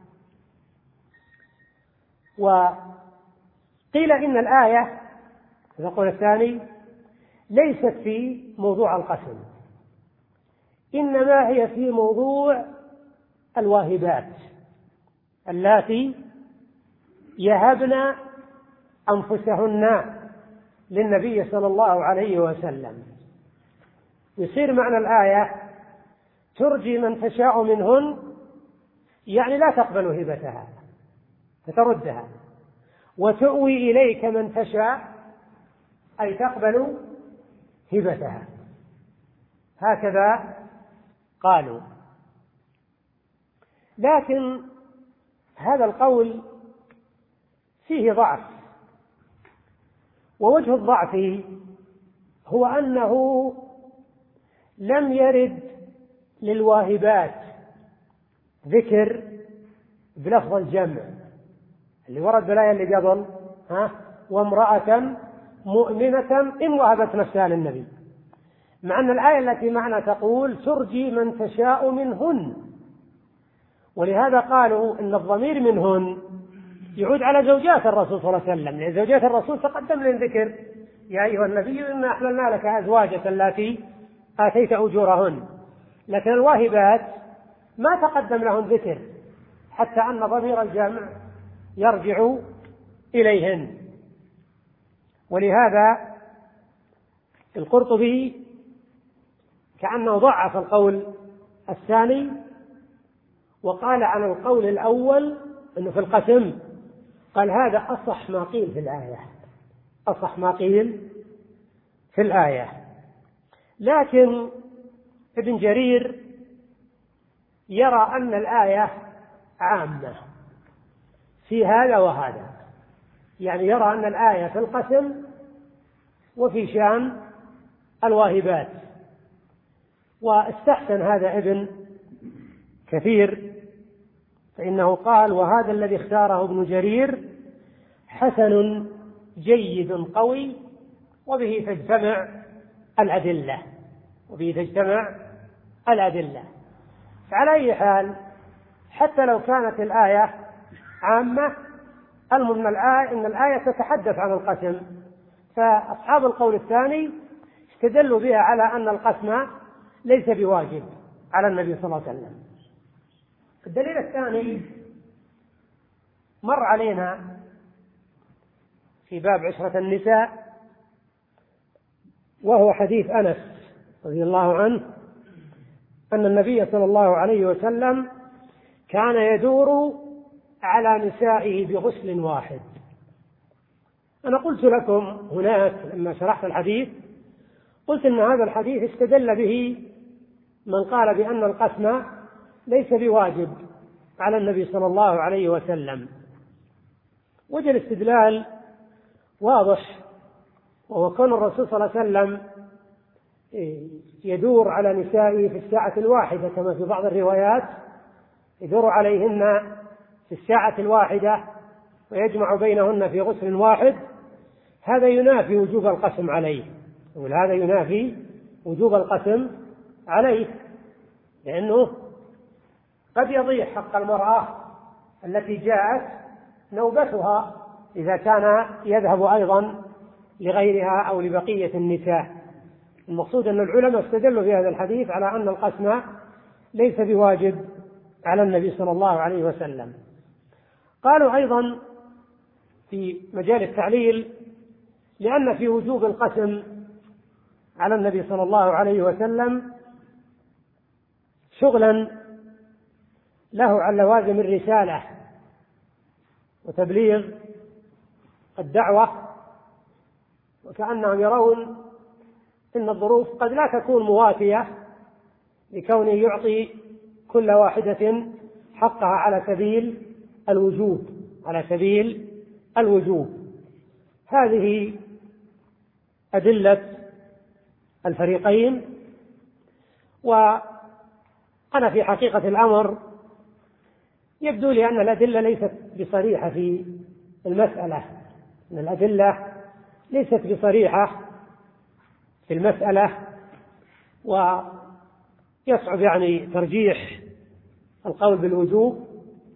S1: وقيل إن الآية القول الثاني ليست في موضوع القسم، إنما هي في موضوع الواهبات اللاتي يهبن أنفسهن للنبي صلى الله عليه وسلم. يصير معنى الآية ترجي من تشاء منهن، يعني لا تقبل هبتها فتردها، وتؤوي إليك من تشاء أي تقبل هبتها، هكذا قالوا. لكن هذا القول فيه ضعف، ووجه الضعف هو أنه لم يرد للواهبات ذكر بلفظ الجمع اللي ورد بالآية اللي قبل، ها وامرأة مؤمنة إن وهبت نفسها للنبي، مع أن الآية التي معنا تقول ترجي من تشاء منهن، ولهذا قالوا إن الضمير منهن يعود على زوجات الرسول صلى الله عليه وسلم، لأن زوجات الرسول تقدم لهم ذكر يا أيها النبي إنا أحللنا لك أزواجك اللاتي آتيت أجورهن، لكن الواهبات ما تقدم لهم ذكر حتى أن ضمير الجمع يرجع إليهن. ولهذا القرطبي كأنه ضعف القول الثاني وقال عن القول الأول أنه في القسم، قال هذا أصح ما قيل في الآية، أصح ما قيل في الآية. لكن ابن جرير يرى أن الآية عامة في هذا وهذا، يعني يرى أن الآية في القسم وفي شأن الواهبات. واستحسن هذا ابن كثير، فإنه قال وهذا الذي اختاره ابن جرير حسن جيد قوي، وبه تجتمع الأدلة وبه تجتمع الأدلة. فعلى أي حال حتى لو كانت الآية عامة، المهم الآية إن الآية تتحدث عن القسم، فأصحاب القول الثاني استدلوا بها على أن القسم ليس بواجب على النبي صلى الله عليه وسلم. الدليل الثاني مر علينا في باب عشرة النساء، وهو حديث أنس رضي الله عنه أن النبي صلى الله عليه وسلم كان يدور على نسائه بغسل واحد. أنا قلت لكم هناك لما شرحت الحديث، قلت إن هذا الحديث استدل به من قال بأن القسم ليس بواجب على النبي صلى الله عليه وسلم. وجه الاستدلال واضح، وهو كون الرسول صلى الله عليه وسلم يدور على نسائه في الساعة الواحدة كما في بعض الروايات، يدور عليهن في الساعة الواحدة ويجمع بينهن في غسل واحد، هذا ينافي وجوب القسم عليه، وهذا ينافي وجوب القسم عليه، لأنه قد يضيع حق المرأة التي جاءت نوبتها إذا كان يذهب أيضا لغيرها أو لبقية النساء. المقصود أن العلماء استدلوا في هذا الحديث على أن القسم ليس بواجب على النبي صلى الله عليه وسلم. قالوا أيضا في مجال التعليل لأن في وجوب القسم على النبي صلى الله عليه وسلم شغلا له عن لوازم الرسالة وتبليغ الدعوة، وكأنهم يرون إن الظروف قد لا تكون مواتية لكونه يعطي كل واحدة حقها على سبيل الوجوب على سبيل الوجوب هذه أدلة الفريقين. وأنا في حقيقة الأمر يبدو لي أن الأدلة ليست بصريحة في المسألة أن الأدلة ليست بصريحة في المسألة، ويصعب يعني ترجيح القول بالوجوب.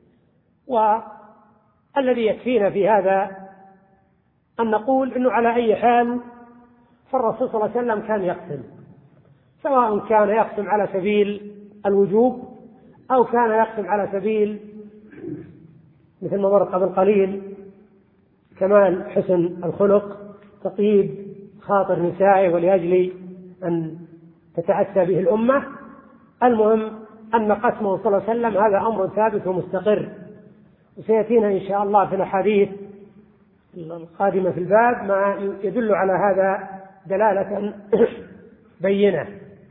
S1: والذي يكفينا في هذا أن نقول أنه على أي حال فالرسول صلى الله عليه وسلم كان يقسم، سواء كان يقسم على سبيل الوجوب أو كان يقسم على سبيل مثل ما مر قبل قليل كمال حسن الخلق، تطيب خاطر نسائه ولأجل أن تتأسى به الأمة. المهم أن قسمه صلى الله عليه وسلم هذا أمر ثابت ومستقر، وسيأتينا إن شاء الله في الأحاديث القادمة في الباب ما يدل على هذا دلالة بينة.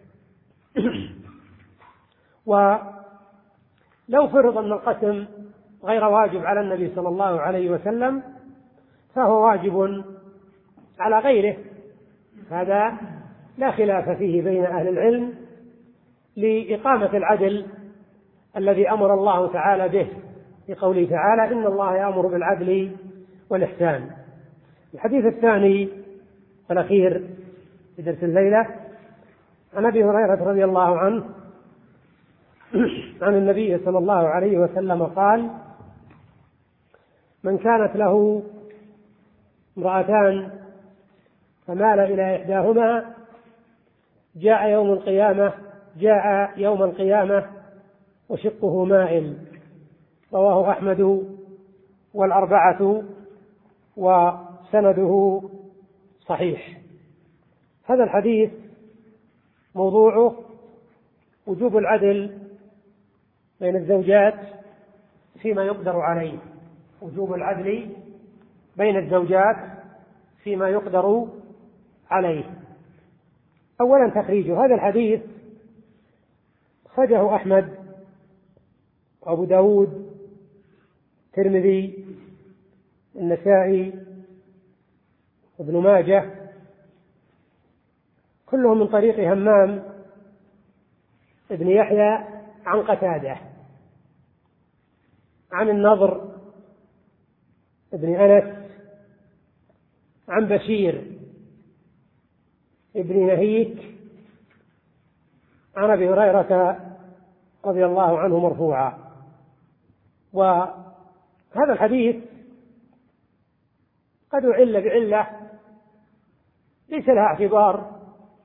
S1: ولو فرض أن القسم غير واجب على النبي صلى الله عليه وسلم فهو واجب على غيره، هذا لا خلاف فيه بين أهل العلم لإقامة العدل الذي أمر الله تعالى به في قوله تعالى إن الله يأمر بالعدل والإحسان. الحديث الثاني والأخير في درس الليلة عن أبي هريرة رضي الله عنه عن النبي صلى الله عليه وسلم قال: من كانت له امرأتان فمال إلى إحداهما جاء يوم القيامة جاء يوم القيامة وشقه مائل. رواه أحمد والأربعة وسنده صحيح. هذا الحديث موضوعه وجوب العدل بين الزوجات فيما يقدر عليه، وجوب العدل بين الزوجات فيما يقدر عليه. أولا تخريج هذا الحديث خرجه أحمد وأبو داود الترمذي النسائي وابن ماجه كلهم من طريق همام ابن يحيى عن قتادة عن النضر ابن أنس عن بشير ابن نهيك عن أبي هريرة رضي الله عنه مرفوعا. وهذا الحديث قد أعل بعلة ليس لها اعتبار،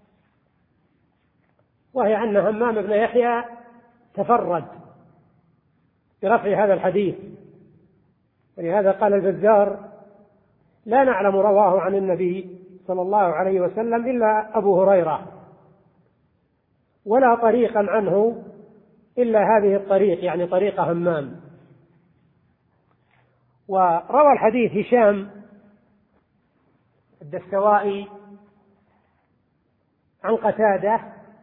S1: وهي أن همام بن يحيى تفرد برفع هذا الحديث، ولهذا قال البزار: لا نعلم رواه عن النبي صلى الله عليه وسلم إلا أبو هريرة، ولا طريقا عنه إلا هذه الطريق، يعني طريق همام. وروى الحديث هشام الدستوائي عن قتادة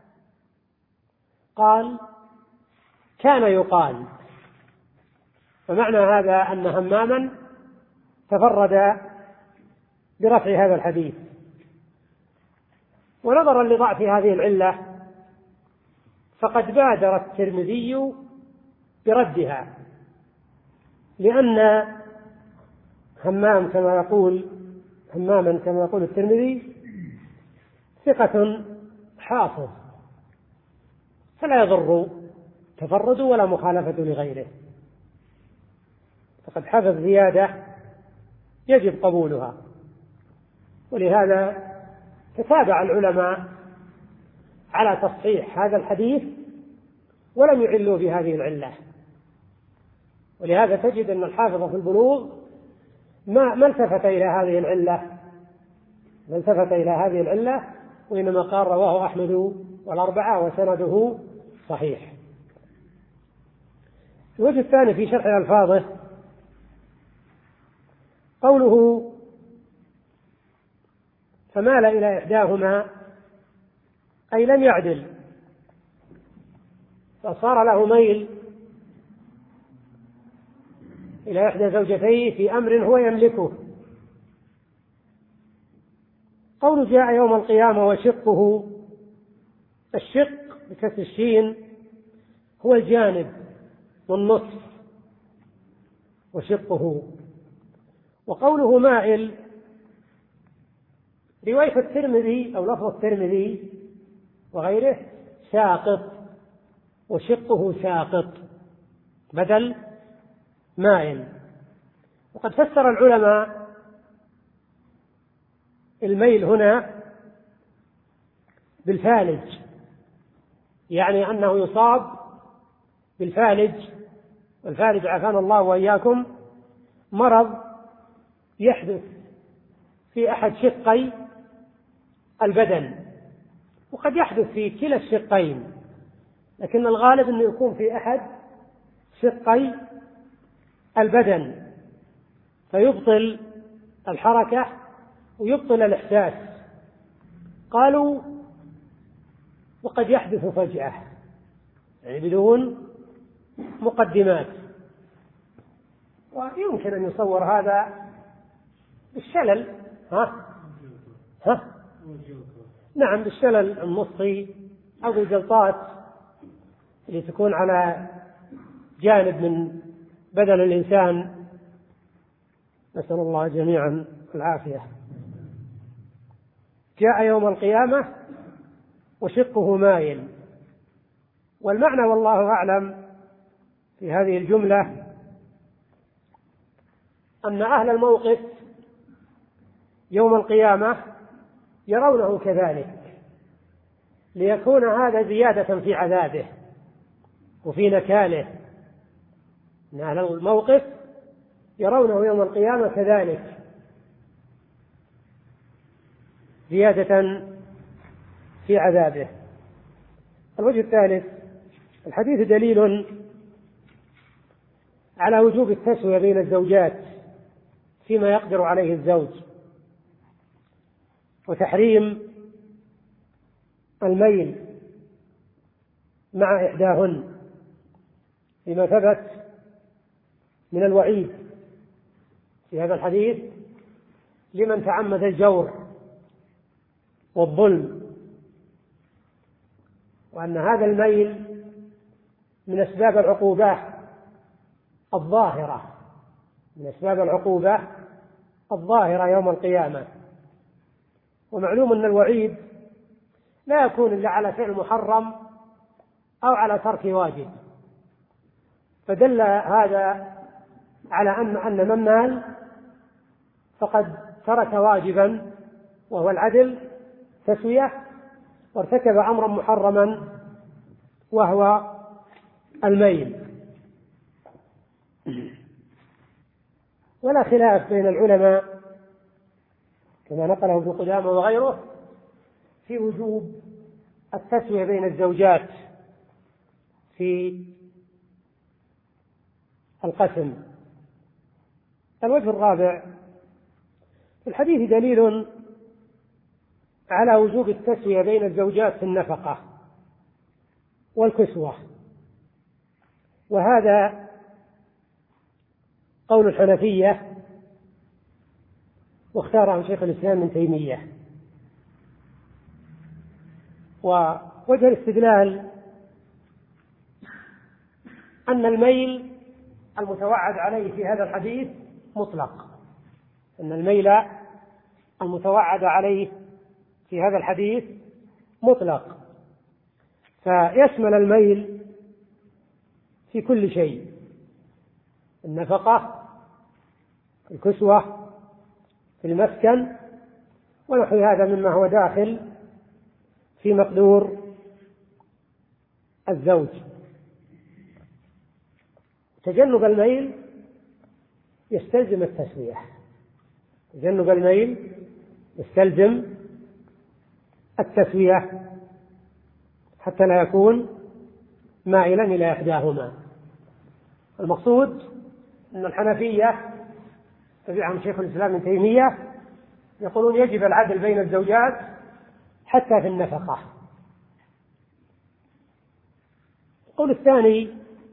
S1: قال: كان يقال. فمعنى هذا أن هماما تفرد برفع هذا الحديث. ونظرا لضعف هذه العلة فقد بادر الترمذي بردها، لأن همام كما يقول هماما كما يقول الترمذي ثقة حافظ، فلا يضر تفرد ولا مخالفة لغيره، فقد حفظ زيادة يجب قبولها. ولهذا تتابع العلماء على تصحيح هذا الحديث ولم يعلوا بهذه العلة. ولهذا تجد أن الحافظ في البلوغ ما ما التفت إلى هذه العلة ما التفت إلى هذه العلة وإنما قال: رواه أحمد والأربعة وسنده صحيح. الوجه الثاني في شرح ألفاظه قوله: فمال إلى إحداهما أي لم يعدل، فصار له ميل إلى إحدى زوجتيه في أمر هو يملكه. قول جاء يوم القيامة وشقه، الشق بكسر الشين هو الجانب والنصف، وشقه. وقوله مائل، رواية الترمذي أو لفظ الترمذي وغيره ساقط، وشقه ساقط بدل مائل. وقد فسر العلماء الميل هنا بالفالج، يعني أنه يصاب بالفالج، والفالج عافانا الله وإياكم مرض يحدث في أحد شقي البدن، وقد يحدث في كلا الشقين، لكن الغالب أنه يكون في أحد شقي البدن، فيبطل الحركة ويبطل الإحساس. قالوا وقد يحدث فجأة، يعني بدون مقدمات. ويمكن أن يصور هذا بالشلل، ها ها نعم بالشلل النصي أو بالجلطات اللي تكون على جانب من بدن الإنسان، نسأل الله جميعا العافية. جاء يوم القيامة وشقه مايل. والمعنى والله أعلم في هذه الجملة أن أهل الموقف يوم القيامة يرونه كذلك، ليكون هذا زيادة في عذابه وفي نكاله. أن أهل الموقف يرونه يوم القيامة كذلك زيادة في عذابه. الوجه الثالث، الحديث دليل على وجوب التسوية بين الزوجات فيما يقدر عليه الزوج، وتحريم الميل مع إحداهن فيما ثبت من الوعيد في هذا الحديث لمن تعمد الجور والظلم، وأن هذا الميل من أسباب العقوبة الظاهرة من أسباب العقوبة الظاهرة يوم القيامة. ومعلوم أن الوعيد لا يكون إلا على فعل محرم أو على ترك واجب، فدل هذا على أن أن من مال فقد ترك واجبا وهو العدل تسوية، وارتكب أمرا محرما وهو الميل. ولا خلاف بين العلماء كما نقله ابن قدامة وغيره في وجوب التسوية بين الزوجات في القسم. الوجه الرابع، في الحديث دليل على وجوب التسوية بين الزوجات في النفقة والكسوة، وهذا قول الحنفية واختاره شيخ الإسلام ابن تيمية. ووجه الاستدلال أن الميل المتوعد عليه في هذا الحديث مطلق، أن الميل المتوعد عليه في هذا الحديث مطلق، فيشمل الميل في كل شيء، النفقة، الكسوة، في المسكن، ونحو هذا مما هو داخل في مقدور الزوج. تجنب الميل يستلزم التسوية، تجنب الميل يستلزم التسوية حتى لا يكون مائلا إلى إحداهما. المقصود أن الحنفية تبعهم شيخ الإسلام ابن تيمية يقولون يجب العدل بين الزوجات حتى في النفقة، القول الثاني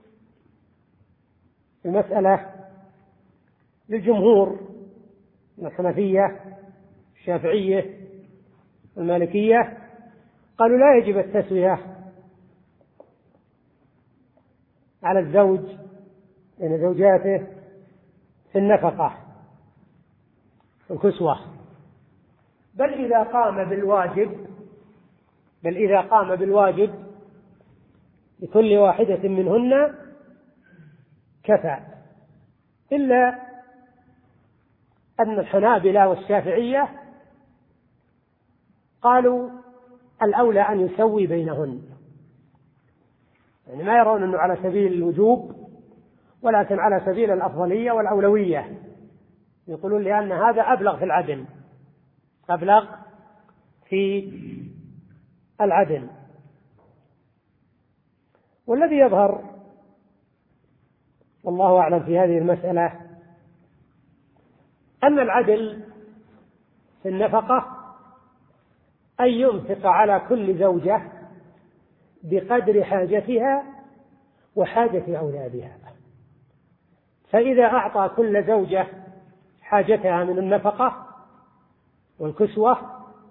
S1: المسألة للجمهور من الحنفية الشافعية المالكية، قالوا لا يجب التسوية على الزوج بين زوجاته في النفقة والكسوة، بل إذا قام بالواجب بل إذا قام بالواجب لكل واحدة منهن كفى، إلا أن الحنابلة والشافعية قالوا الأولى أن يسوي بينهن، يعني ما يرون أنه على سبيل الوجوب ولكن على سبيل الأفضلية والأولوية، يقولون لأن هذا أبلغ في العدل أبلغ في العدل. والذي يظهر والله أعلم في هذه المسألة أن العدل في النفقة أن ينفق على كل زوجة بقدر حاجتها وحاجة أولادها، فإذا أعطى كل زوجة حاجتها من النفقة والكسوة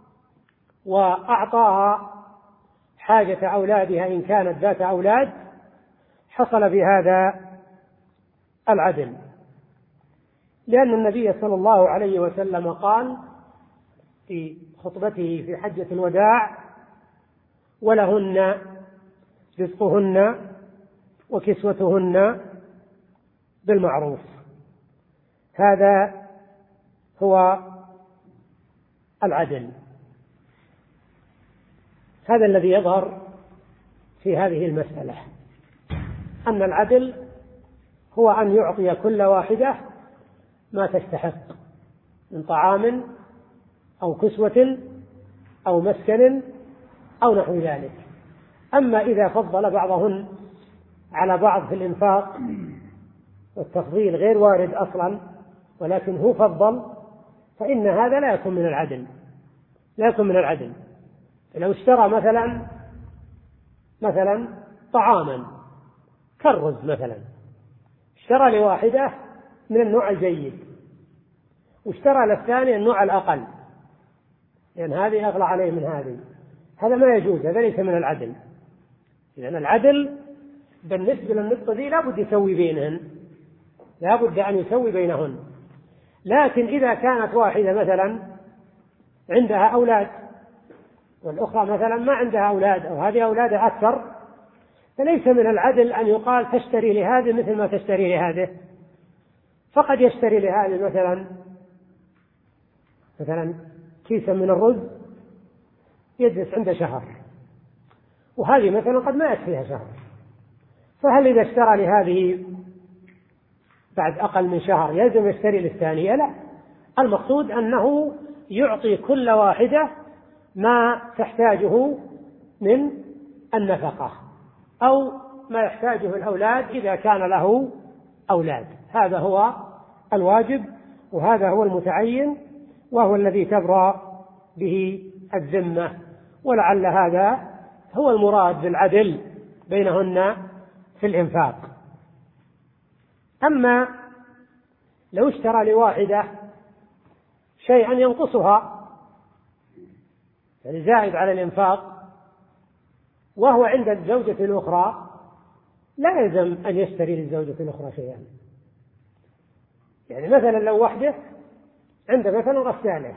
S1: وأعطاها حاجة أولادها إن كانت ذات أولاد، حصل بهذا العدل، لأن النبي صلى الله عليه وسلم قال في خطبته في حجة الوداع: ولهن رزقهن وكسوتهن بالمعروف. هذا هو العدل، هذا الذي يظهر في هذه المسألة، أن العدل هو أن يعطي كل واحدة ما تستحق من طعام أو كسوة أو مسكن أو نحو ذلك. أما إذا فضل بعضهن على بعض في الإنفاق، والتفضيل غير وارد أصلا ولكن هو فضل، فإن هذا لا يكون من العدل لا يكون من العدل. لو اشترى مثلا مثلا طعاما كالرز مثلا، اشترى لواحدة من النوع الجيد واشترى للثاني النوع الأقل، لأن يعني هذه أغلى عليه من هذه، هذا ما يجوز، هذا ليس من العدل. لأن العدل بالنسبة للنقطة دي لابد يسوي بينهن، لابد أن يسوي بينهن. لكن إذا كانت واحدة مثلا عندها أولاد والأخرى مثلا ما عندها أولاد أو هذه أولادها أكثر، فليس من العدل أن يقال تشتري لهذه مثل ما تشتري لهذه. فقد يشتري لهذه مثلا مثلا كيسا من الرز يجلس عنده شهر، وهذه مثلا قد ما يكفيها شهر، فهل إذا اشترى لهذه بعد أقل من شهر يلزم يشتري للثانية؟ لا، المقصود أنه يعطي كل واحدة ما تحتاجه من النفقة أو ما يحتاجه الأولاد إذا كان له أولاد. هذا هو الواجب وهذا هو المتعين وهو الذي تبرأ به الذمة، ولعل هذا هو المراد بالعدل بينهن في الإنفاق. أما لو اشترى لواحدة شيئا ينقصها يعني زائد على الإنفاق وهو عند الزوجة الأخرى، لا يلزم أن يشتري للزوجة الأخرى شيئا. يعني مثلا لو واحدة عند مثلا غسالة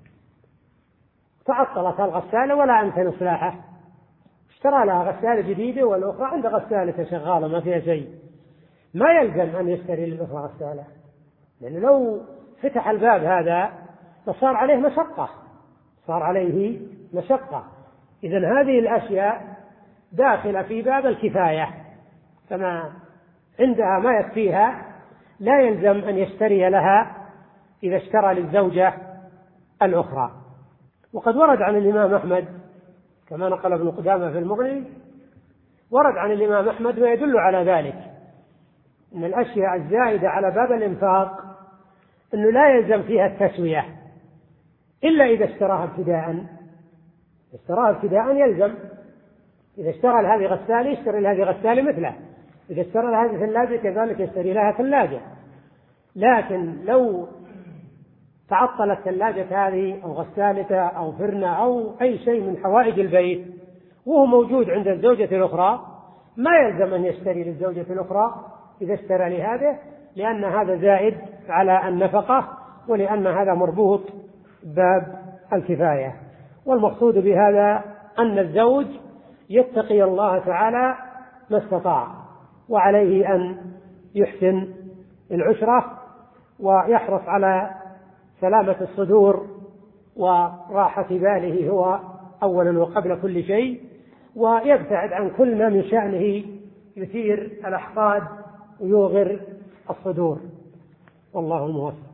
S1: تعطلت الغسالة ولا أمكن إصلاحها، اشترى لها غسالة جديدة والأخرى عند غسالة شغالة ما فيها شيء، ما يلزم أن يشتري للأخرى غسالة، لأنه لو فتح الباب هذا فصار عليه مشقة صار عليه مشقة. إذن هذه الأشياء داخلة في باب الكفاية، فما عندها ما يكفيها لا يلزم أن يشتري لها إذا اشترى للزوجة الأخرى. وقد ورد عن الإمام أحمد كما نقل ابن قدامة في المغني، ورد عن الإمام أحمد ما يدل على ذلك، أن الأشياء الزائدة على باب الإنفاق أنه لا يلزم فيها التسوية إلا إذا اشتراها ابتداء اشتراها ابتداء يلزم إذا اشترى لهذه غسالة يشتري لهذه غسالة مثله، إذا اشترى لهذه ثلاجة كذلك يشتري لها ثلاجة. لكن لو تعطلت ثلاجة هذه أو غسالة أو فرنة أو أي شيء من حوائج البيت وهو موجود عند الزوجة الأخرى، ما يلزم أن يشتري للزوجة الأخرى إذا اشترى لهذا، لأن هذا زائد على النفقة، ولأن هذا مربوط باب الكفاية. والمقصود بهذا أن الزوج يتقي الله تعالى ما استطاع، وعليه أن يحسن العشرة ويحرص على سلامة الصدور وراحة باله هو أولا وقبل كل شيء، ويبتعد عن كل ما من شأنه يثير الأحقاد ويوغر الصدور. والله الموفق.